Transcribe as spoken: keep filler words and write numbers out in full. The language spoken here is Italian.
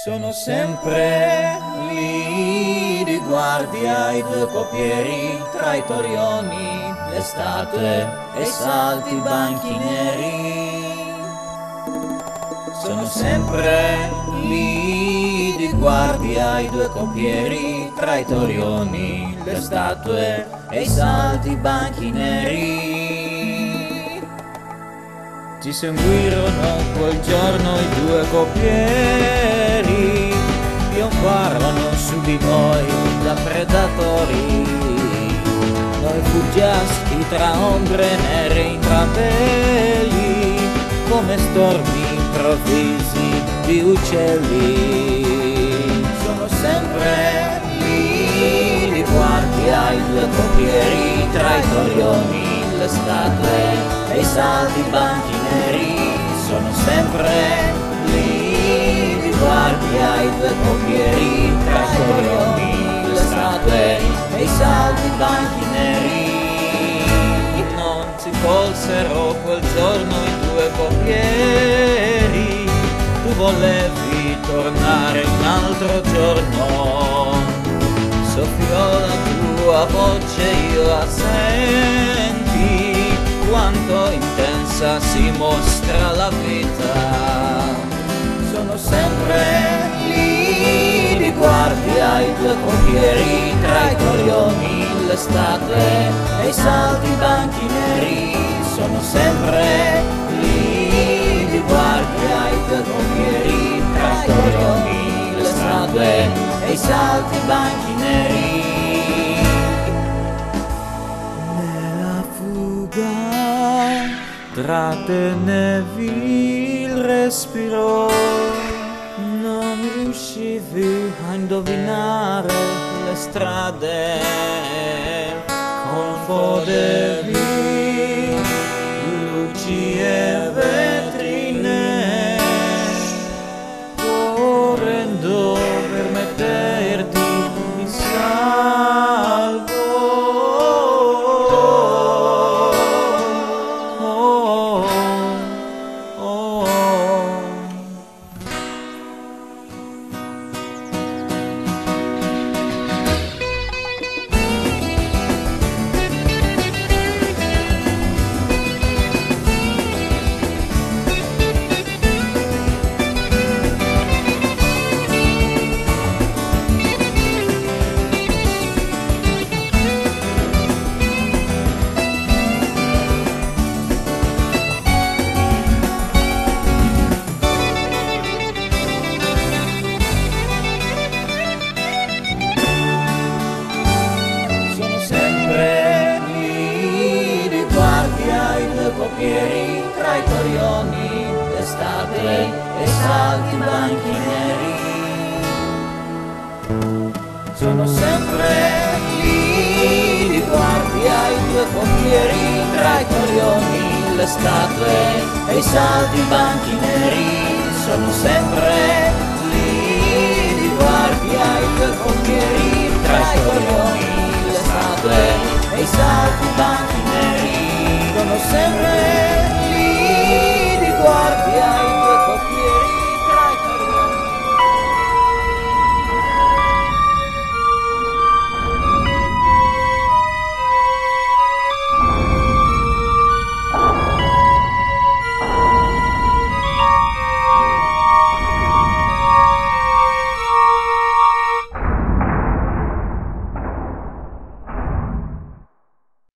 Sono sempre lì di guardia i due coppieri tra i torioni, le statue e i salti banchi neri. Sono sempre lì di guardia i due coppieri tra i torioni, le statue e i salti banchi neri. Ci seguirono quel giorno i due coppieri, piombarono su di noi da predatori. Noi fuggiasti tra ombre nere intrapeli, come stormi improvvisi di uccelli. Sono sempre lì di guardia i due coppieri tra i torioni, le statue e i salti banchi neri. Sono sempre lì di guardia i due coppieri tra i torioni, le statue e i salti banchi neri. Non si colsero quel giorno i due coppieri, tu volevi tornare un altro giorno. Soffiò la tua voce, io la senti, quanto intensa si mostra la vita. Sono sempre lì di guardia i due coppieri tra i torioni, le statue e i salti banchi neri. Sono sempre lì di guardia i due coppieri tra i torioni, le statue e i salti banchi neri. Nella fuga trattenevi il respiro, non riuscivi a indovinare le strade, confondevi luci e vetrine, correndo per metterti in salvo. Oh, oh, oh. Coppieri tra i torioni, le statue e i salti banchi neri. Sono sempre lì di guardia i due coppieri tra i torioni, le statue e i salti banchi neri. Sono sempre lì di guardia i due coppieri tra i torioni, le statue e i salti banchi neri.